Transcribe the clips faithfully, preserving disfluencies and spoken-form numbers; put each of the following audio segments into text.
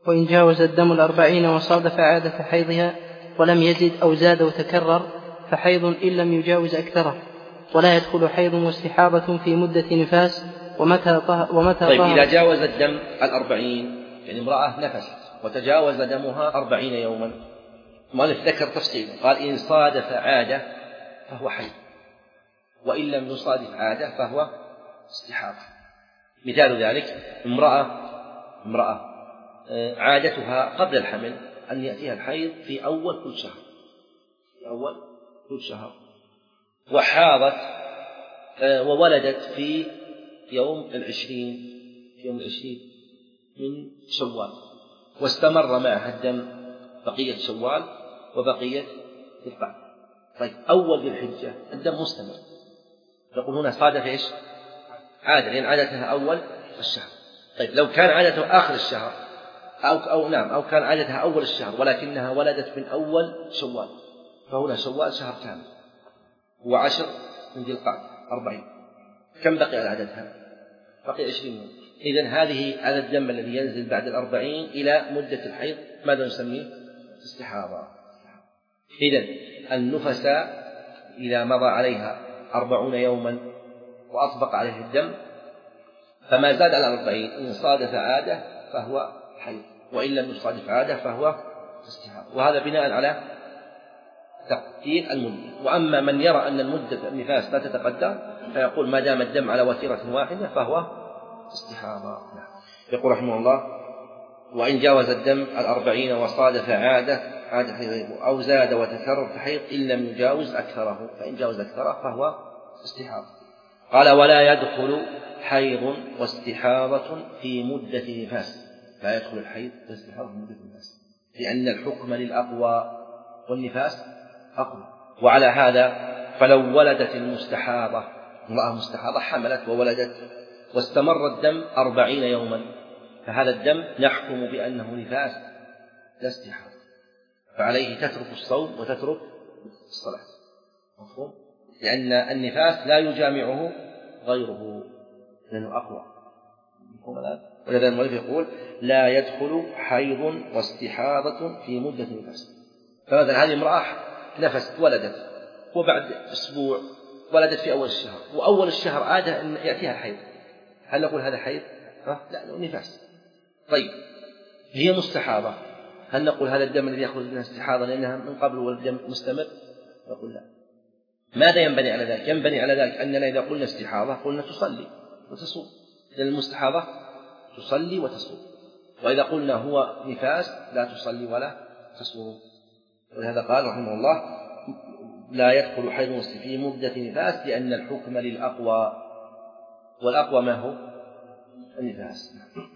وإن جاوز الدم الأربعين وصادف عادة حيضها ولم يزد أو زاد وتكرر فحيض إن لم يجاوز أكثره، ولا يدخل حيض واستحاضة في مدة نفاس ومتى طهر ومتى طيب طهر. إذا جاوز الدم الأربعين، يعني امرأة نفست وتجاوز دمها أربعين يوما، المؤلف ذكر تفصيل قال إن صادف عادة فهو حيض، وإن لم يصادف عادة فهو استحاضة. مثال ذلك امرأة امرأة عادتها قبل الحمل أن يأتيها الحيض في أول كل شهر في أول كل شهر وحاضت وولدت في يوم العشرين في يوم العشرين من شوال، واستمر معها الدم بقية شوال وبقية ذي القعدة. طيب أول ذي الحجة الدم مستمر، نقول هنا صادف إيش؟ عادة، لأن عادتها أول الشهر. طيب لو كان عادتها آخر الشهر أو, أو نعم أو كان عادتها أول الشهر ولكنها ولدت من أول شوال، فهنا شوال شهر كامل وعشر من ذي القعدة أربعين، كم بقي على عادتها؟ بقي عشرين يوم. إذن هذه هذا الدم الذي ينزل بعد الأربعين إلى مدة الحيض ماذا نسميه؟ استحاضة. إذن النفساء إذا مضى عليها أربعون يوما وأطبق عليه الدم فما زاد على الأربعين إن صادف عادة فهو حيض، وإن لم يصادف عادة فهو استحاضة، وهذا بناء على تقدير المدة. وأما من يرى أن المدة النفاس لا تتقدر فيقول ما دام الدم على وتيرة واحدة فهو استحاضة. يقول رحمه الله وإن جاوز الدم الأربعين وصادف عادة عادة حيض أو زاد وتكرر فحيض إن لم يجاوز أكثره، فإن جاوز أكثره فهو استحاضة. قال ولا يدخل حيض واستحاضة في مدة نفاس، لا يدخل الحيض والاستحاضة في مدة نفاس، لأن الحكم للأقوى والنفاس أقوى. وعلى هذا فلو ولدت المستحاضة امرأة مستحاضة حملت وولدت واستمر الدم أربعين يوما، فهذا الدم نحكم بأنه نفاس لا استحاضة، فعليه تترك الصوم وتترك الصلاة، مفهوم؟ لأن النفاس لا يجامعه غيره لأنه أقوى، مفهوم الآن؟ ولذا المؤلف يقول لا يدخل حيض واستحاضة في مدة نفاس. فمثلا هذه امرأة نفست ولدت وبعد أسبوع ولدت في أول الشهر، وأول الشهر عادة أن يأتيها الحيض، هل نقول هذا حيض؟ لا، نفاس. طيب هي مستحاضة، هل نقول هذا الدم الذي يخرج منها استحاضة لأنها من قبل والدم مستمر؟ نقول لا. ماذا ينبني على ذلك؟ ينبني على ذلك أننا إذا قلنا استحاضة قلنا تصلي وتصوم، لأن المستحاضة تصلي وتصوم، وإذا قلنا هو نفاس لا تصلي ولا تصوم. ولهذا قال رحمه الله لا يدخل حيض في مدة نفاس لأن الحكم للأقوى، والأقوى ما هو؟ النفاس.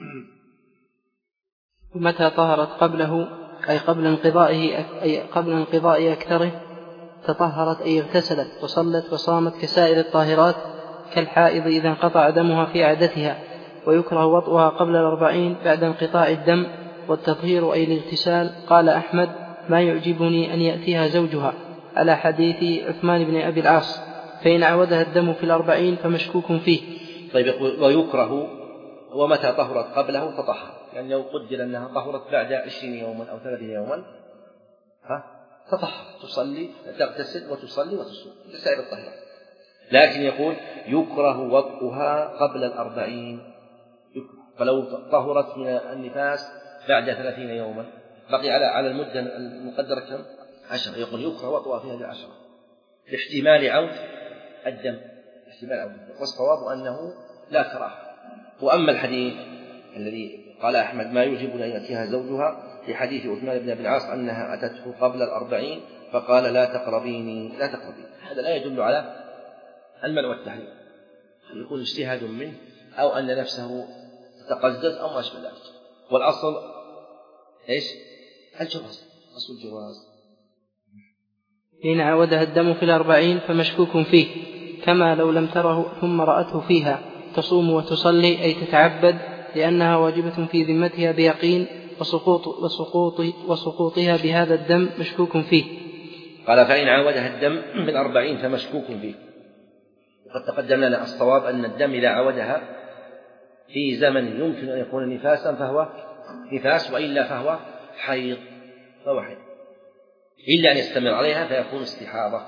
متى طهرت قبله أي قبل انقضائه أي قبل انقضاء أكثره تطهرت أي اغتسلت وصلت وصامت كسائر الطاهرات كالحائض إذا انقطع دمها في عادتها، ويكره وطئها قبل الأربعين بعد انقطاع الدم. والتطهير أي الاغتسال قال أحمد ما يعجبني أن يأتيها زوجها على حديث عثمان بن أبي العاص، فإن عودها الدم في الأربعين فمشكوك فيه. طيب يقول ويكره ومتى طهرت قبله تطهر، يعني لو قدر أنها طهرت بعد عشرين يوما أو ثلاثين يوما ها تطهر، تصلي تغتسل وتصلي وتصوم لسائر الطهرات. لكن يقول يكره وطئها قبل الأربعين، فلو طهرت من النفاس بعد ثلاثين يوما بقي على على المدة المقدرة كم؟ عشرة، يقول يكره وطئها في هذه العشرة لاحتمال عود الدم، احتمال عود الدم، والصواب أنه لا كراهة. وأما الحديث الذي قال أحمد ما يوجب أن يأتيها زوجها في حديث عثمان بن أبي العاص أنها أتته قبل الأربعين فقال لا تقربيني لا تقربيني، هذا لا يدل على المنع والتحريم، يكون اجتهاد منه أو أن نفسه تقزز أو ما أشبه ذلك. والأصل إيش؟ الجواز، أصل الجواز. إن عودها الدم في الأربعين فمشكوك فيه، كما لو لم تره ثم رأته فيها تصوم وتصلي أي تتعبد لأنها واجبة في ذمتها بيقين، وسقوط وسقوط وسقوطها بهذا الدم مشكوك فيه. قال فإن عودها الدم من أربعين فمشكوك فيه. وقد تقدم لنا الصواب أن الدم إذا عودها في زمن يمكن أن يكون نفاسا فهو نفاس، وإلا فهو حيض فهو حيض، إلا أن يستمر عليها فيكون استحاضة.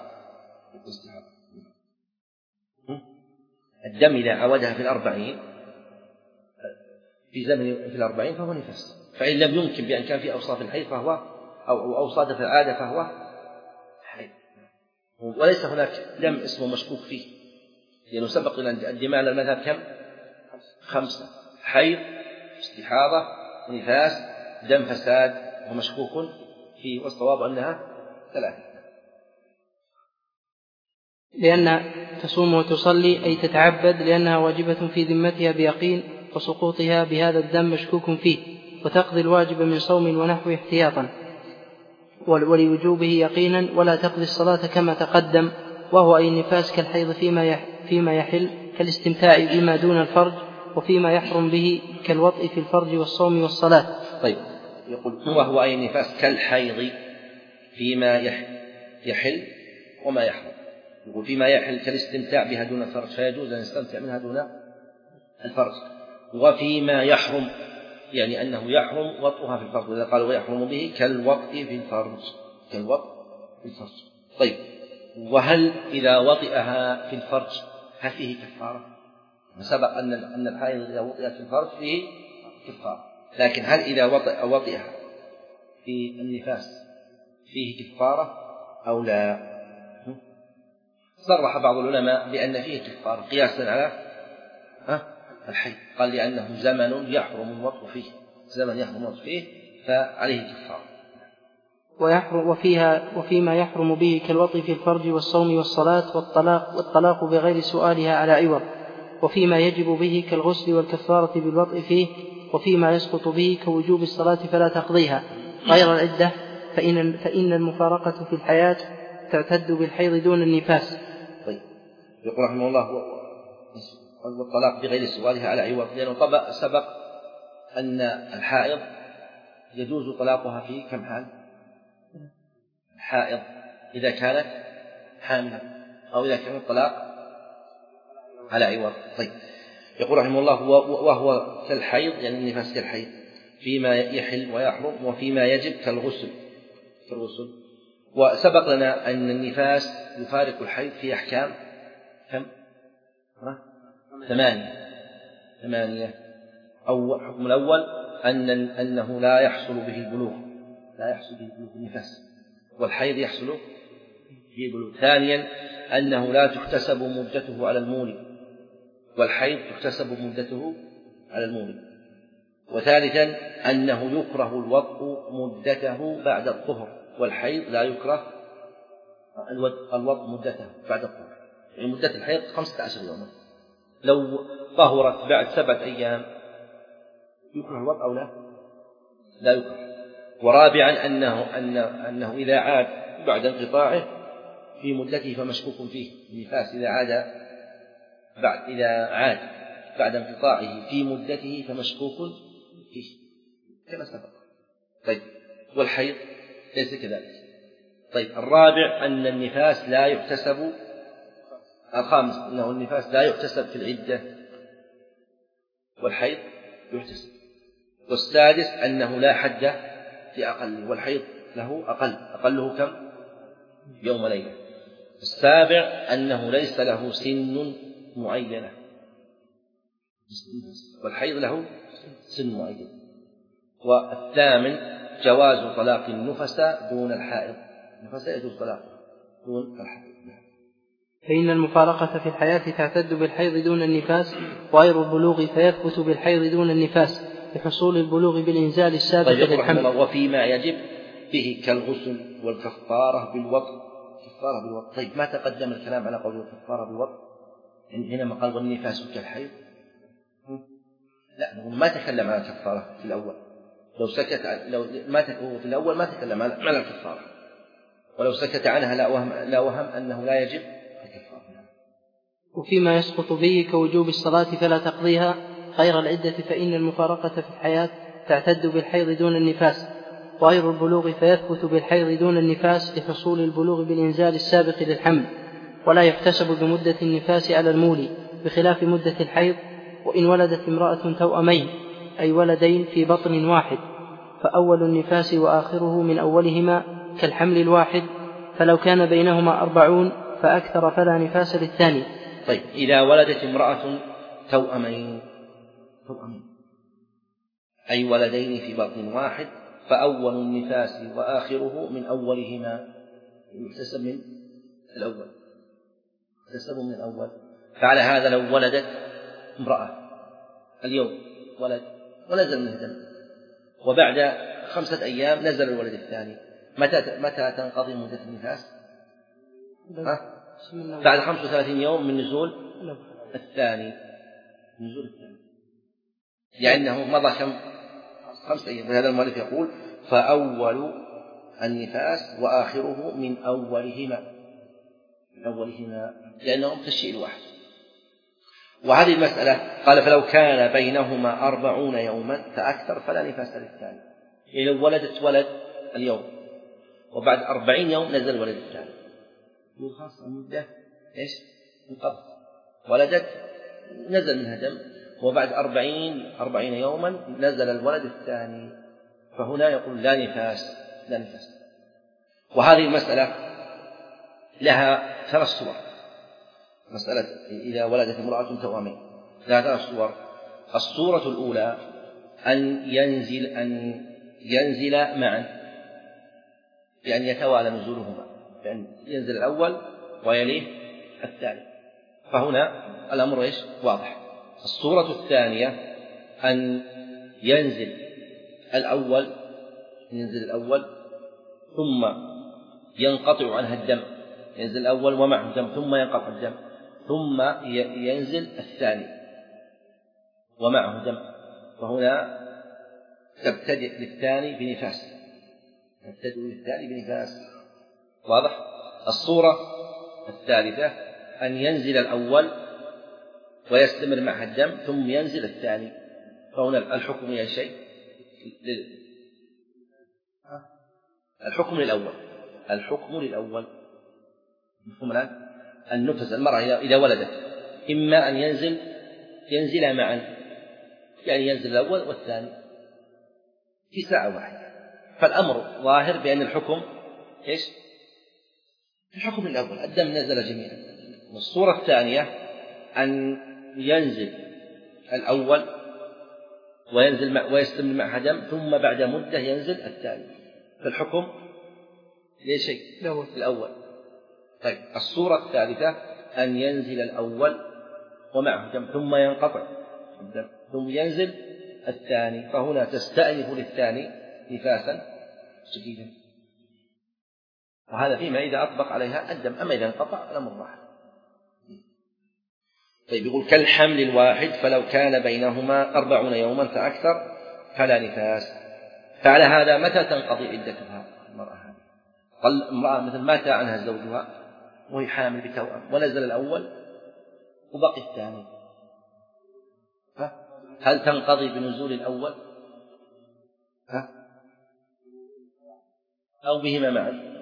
الدم إذا عودها في الأربعين في زمن في الأربعين فهو نفاس، فإن لم يمكن بأن كان في أوصاف الحيض فهو أو أوصاف العادة فهو حيض. وليس هناك دم اسمه مشكوك فيه، لأنه سبق لنا الدماء على المذهب كم؟ خمسة: حيض، استحاضة، نفاس، دم فساد، ومشكوك فيه، والصواب أنها ثلاثة. لأن تصوم وتصلي أي تتعبد لأنها واجبة في ذمتها بيقين، وسقوطها بهذا الدم مشكوك فيه، وتقضي الواجب من صوم ونحوه احتياطا ولوجوبه يقينا، ولا تقضي الصلاة كما تقدم، وهو أي النفاس كالحيض فيما يحل كالاستمتاع بما دون الفرج، وفيما يحرم به كالوطء في الفرج والصوم والصلاة. طيب، يقول وهو أي النفاس كالحيض فيما يحل وما يحرم. يقول فيما يحل كالاستمتاع بها دون الفرج، فيجوز أن يستمتع منها دون الفرج. وفيما يحرم يعني أنه يحرم وطئها في الفرج، وإذا قالوا ويحرم به كالوطء في الفرج، كالوطء في الفرج. طيب، وهل إذا وطئها في الفرج هل فيه كفارة؟ سبق أن أن الحائض إذا وطئت في الفرج فيه كفارة، لكن هل إذا وطئ وطئها في النفاس فيه كفارة أو لا؟ صرح بعض العلماء بأن فيه كفارة قياسا على الحيض، قال لأنه زمن يحرم الوطء فيه، زمن يحرم الوطء فيه فعليه كفارة. ويحرم وفيها وفيما يحرم به كالوطء في الفرج والصوم والصلاة والطلاق والطلاق بغير سؤالها على عوض، وفيما يجب به كالغسل والكفارة بالوطء فيه، وفيما يسقط به كوجوب الصلاة فلا تقضيها غير العدة، فإن, فإن المفارقة في الحياة تعتد بالحيض دون النفاس. طيب، يقول رحمه الله والطلاق بغير سؤالها على عوض، لأنه طبق سبق أن الحائض يجوز طلاقها في كم حال؟ الحائض إذا كانت حاملا أو إذا كان الطلاق على عوض. طيب، يقول رحمه الله وهو كالحيض يعني النفاس كالحيض فيما يحل ويحرم، وفيما يجب كالغسل كالغسل. وسبق لنا أن النفاس يفارق الحيض في أحكام كم؟ ثمانية ثمانية أو الحكم الأول أن أنه لا يحصل به البلوغ، لا يحصل به البلوغ النفاس، والحيض يحصل به البلوغ. ثانيا أنه لا تحتسب مدته على المولد، والحيض تحتسب مدته على المولد. وثالثا أنه يكره الوطء مدته بعد الطهر، والحيض لا يكره الوطء مدته بعد الطهر، يعني مدة الحيض خمسة عشر يوما، لو طهرت بعد سبعة أيام يكره الوطء أو لا؟ لا يكره. ورابعا أنه, أنه, أنه إذا عاد بعد انقطاعه في مدته فمشكوك فيه، النفاس إذا عاد بعد إذا عاد بعد انقطاعه في مدته فمشكوك فيه كما سبق. طيب، والحيض ليس كذلك. طيب، الرابع أن النفاس لا يحتسب، الخامس أنه النفاس لا يحتسب في العدة، والحيض يحتسب. والسادس أنه لا حد في أقل، والحيض له أقل، أقله كم؟ يوم ليلة. السابع أنه ليس له سن معينة، والحيض له سن معين. والثامن جواز طلاق النفساء دون الحائض، النفساء يجوز طلاقها دون الحائض. فإن المفارقة في الحياة تعتد بالحيض دون النفاس، وغير البلوغ فيثبت بالحيض دون النفاس لحصول البلوغ بالإنزال السابق للحمل. وفيما يجب به كالغسل والكفارة بالوطء، كفارة بالوطء. طيب، ما تقدم الكلام على قول الكفارة بالوطء حينما قال والنفاس كالحيض؟ لا، ما تكلم على الكفارة في الأول. لو سكت لو ما تكلم في الأول ما تكلم على الكفارة، ولو سكت عنها لا وهم لا وهم أنه لا يجب الكفارة. وفيما يسقط به كوجوب الصلاة فلا تقضيها غير العدة، فإن المفارقة في الحياة تعتد بالحيض دون النفاس، وغير البلوغ فيثبت بالحيض دون النفاس لحصول البلوغ بالإنزال السابق للحمل، ولا يحتسب بمدة النفاس على المولي بخلاف مدة الحيض. وإن ولدت امرأة توأمين أي ولدين في بطن واحد، فأول النفاس وآخره من أولهما كالحمل الواحد، فلو كان بينهما أربعون فأكثر فلا نفاس للثاني. طيب إذا ولدت امرأة توأمين توأمين أي ولدين في بطن واحد، فأول النفاس وآخره من أولهما، يحتسب من الأول يحتسب من الأول. فعلى هذا لو ولدت امرأة اليوم ولد ونزل منه دم، وبعد خمسة أيام نزل الولد الثاني، متى متى تنقضي مدة النفاس؟ بعد خمسة وثلاثين يوم من نزول الثاني نزول الثاني يعني أنه مضى كم؟ خمسة أيام. وهذا المؤلف يقول فأول النفاس وآخره من أولهما من أولهما لأنهم كالشيء الواحد. وهذه المسألة قال فلو كان بينهما أربعون يوما فأكثر فلا نفاس للثاني. يعني لو ولدت ولد اليوم وبعد أربعين يوم نزل ولد الثاني، يقول خلاص المدة إيش؟ انقضت، ولدت نزل منها دم، وبعد أربعين أربعين يوما نزل الولد الثاني، فهنا يقول لا نفاس لا نفاس. وهذه المسألة لها ثلاث صور. مسألة إذا ولدت امرأة توأمين لها ثلاث صور. الصورة الأولى أن ينزل أن ينزل معا، بأن يتوالى نزولهما، بأن ينزل الأول ويليه الثاني، فهنا الأمر إيش؟ واضح. الصورة الثانية أن ينزل الأول ينزل الأول ثم ينقطع عنها الدم، ينزل الأول ومعه الدم ثم ينقطع الدم، ثم ينزل الثاني ومعه دم، فهنا تبتدئ للثاني بنفاس تبتدئ للثاني بنفاس واضح. الصورة الثالثة أن ينزل الأول ويستمر معه الدم ثم ينزل الثاني، فهنا الحكم إلى شيء الحكم للأول الحكم للأول مفهوم الآن؟ النفس المرأة إذا ولدت إما أن ينزل ينزل معا، يعني ينزل الأول والثاني في ساعة واحدة، فالأمر ظاهر بأن الحكم إيش؟ الحكم الأول، الدم نزل جميعا. والصورة الثانية أن ينزل الأول وينزل مع ويستمر معها دم ثم بعد مدة ينزل الثاني، فالحكم ليش شيء الأول. طيب الصورة الثالثة أن ينزل الأول ومعه دم ثم ينقطع الدم ثم ينزل الثاني، فهنا تستأنف للثاني نفاسا جديدا، وهذا فيما إذا أطبق عليها الدم، أما إذا انقطع الأمر واحد. طيب يقول كالحمل الواحد فلو كان بينهما أربعون يوما فأكثر فلا نفاس. فعلى هذا متى تنقضي عدتها المرأة هذه؟ قال امرأة مثل مات عنها زوجها وهي حامل بتوأم ونزل الأول وبقي الثاني، هل تنقضي بنزول الأول ها؟ أو بهما معا؟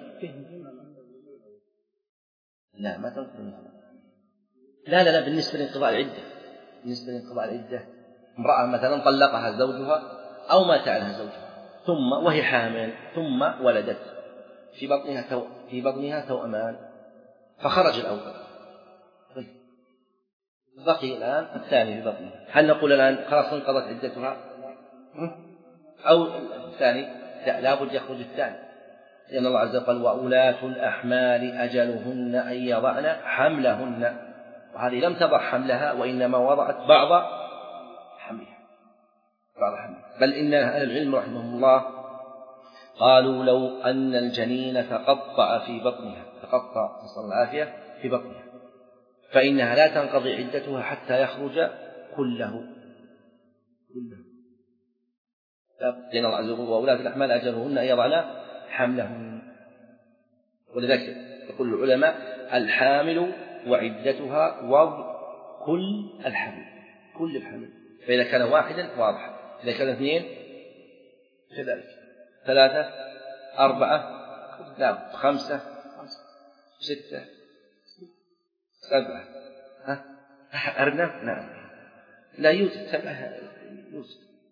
لا ما تنقضي. لا لا لا بالنسبة لانقضاء العدة بالنسبة لانقضاء العدة امرأة مثلا طلقها زوجها أو مات عنها زوجها ثم وهي حامل ثم ولدت في بطنها تو... في بطنها توأمان فخرج الأول، طيب بقي الآن الثاني في بطنها، هل نقول الآن خلاص انقضت عدتها أو الثاني؟ لا لابد يخرج الثاني، لأن الله عز وجل وأولاة الأحمال أجلهن أن يضعن حملهن، وهذه لم تضع حملها وإنما وضعت بعض حملها بعض حملها. بل إن أهل العلم رحمهم الله قالوا لو أن الجنين تقطع في بطنها تقطع نسأل الله العافية في بطنها فإنها لا تنقضي عدتها حتى يخرج كله كله لأن الله عز وجل وأولاة الأحمال أجلهن أن يضعن حملهن. ولذلك يقول العلماء الحامل وعدتها وضع كل الحمل كل الحمل، فإذا كان واحدا واضح، إذا كان اثنين كذلك، ثلاثة أربعة لا خمسة ستة سبعة ها أرنب نعم لا يوجد سبعة يوجد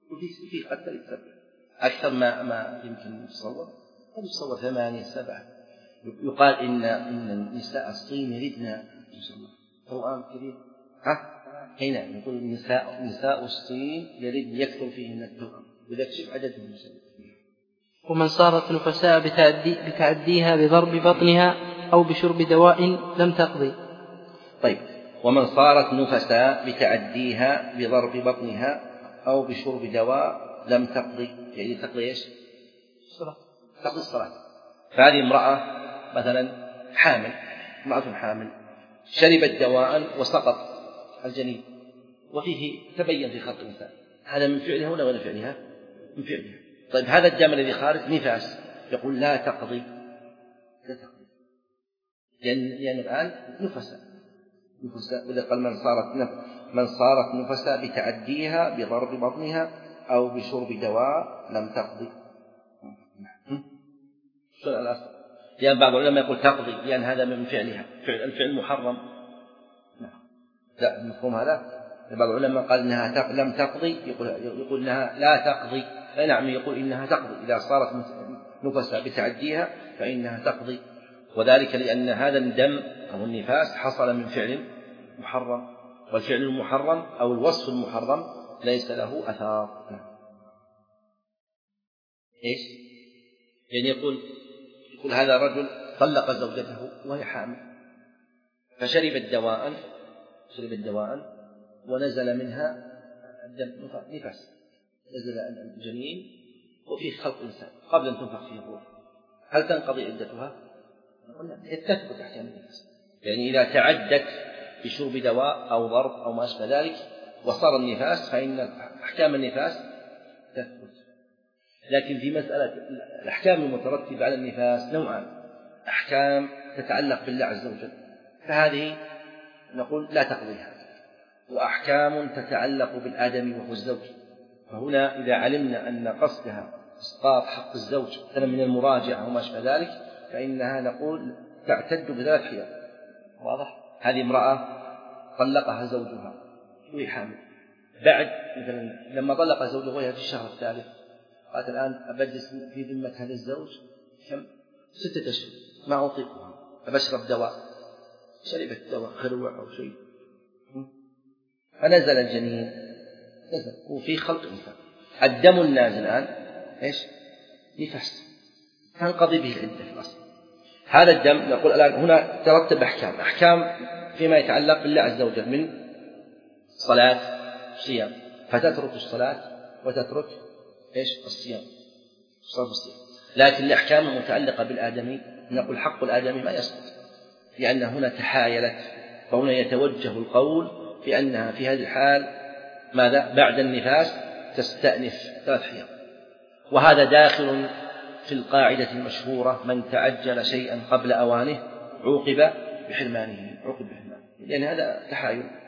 وفي في قد سبع أكثر ما ما يمكن يتصور، قد يتصور ثمانية سبعة. يقال إن إن نساء الصين يلدن قرآن كريم. ها هنا يقول نساء نساء الصين يلد يكثر فيهن التوأم، وذكر عددهم. ومن صارت نفساء بتعدي بتعديها بضرب بطنها أو بشرب دواء لم تقضي. طيب، ومن صارت نفساء بتعديها بضرب بطنها أو بشرب دواء لم تقضي، يعني تقضي إيش؟ الصلاة. تقضي الصلاة. فهذه امرأة مثلا حامل، امرأة حامل شربت دواء وسقط الجنين، وفيه تبين في خلق الإنسان، هذا من فعلها ولا ولا فعلها؟ من فعلها. طيب، هذا الدم الذي خارج نفاس، يقول لا تقضي، لا تقضي، لأن لأن الآن نفساء نفساء وإذا قال من صارت نف... من صارت نفساء بتعديها بضرب بطنها أو بشرب دواء لم تقضي. شو الأصل؟ لأن بعض العلماء يقول تقضي لأن هذا من فعلها، فعل الفعل محرم. لا، المفهوم هذا. بعض العلماء قال إنها لم تقضي، يقول يقول إنها لا تقضي. أي نعم، يقول إنها تقضي إذا صارت نفساء بتعديها فإنها تقضي، وذلك لأن هذا الدم أو النفاس حصل من فعل محرم، والفعل المحرم أو الوصف المحرم ليس له أثار. إيش؟ يعني يقول يقول هذا رجل طلق زوجته وهي حامل، فشربت دواء شربت دواء ونزل منها الدم نفاس، نزل الجنين وفيه خلق إنسان قبل أن تنفخ فيه الروح، هل تنقضي عدتها؟ تثبت أحكام النفاس. يعني إذا تعدت بشرب دواء أو ضرب أو ما أشبه ذلك وصار النفاس فإن أحكام النفاس تثبت. لكن في مسألة الأحكام المترتبة على النفاس نوعان: أحكام تتعلق بالله عز وجل فهذه نقول لا تقضيها، وأحكام تتعلق بالآدمي وهو الزوج، فهنا إذا علمنا أن قصدها إسقاط حق الزوج من المراجعة وما أشبه ذلك فإنها نقول تعتد بثلاث حيض. واضح؟ هذه امرأة طلقها زوجها وهي حامل، بعد مثلا لما طلق زوجها وهي في الشهر الثالث قالت الآن أبجلس في ذمة هذا الزوج كم؟ ستة أشهر ما أطيقها، أبشرب دواء، شربت دواء خروع أو شيء فنزل الجنين، نزل وفي خلق إنسان، الدم النازل الآن إيش؟ نفاس، تنقضي به العدة في الأصل. هذا الدم نقول الآن هنا ترتب أحكام أحكام فيما يتعلق بالله عز وجل من صلاة صيام، فتترك الصلاة وتترك إيش؟ الصيام، صلاة الصيام. لكن الأحكام المتعلقة بالآدمي نقول حق الآدمي ما يسقط، لأن هنا تحايلت، فهنا يتوجه القول بأنها في هذه الحال ماذا؟ بعد النفاس تستأنف ثلاث حيض، وهذا داخل في القاعدة المشهورة: من تعجل شيئا قبل أوانه عوقب بحرمانه، عوقب بحرمانه، لأن هذا تحايل.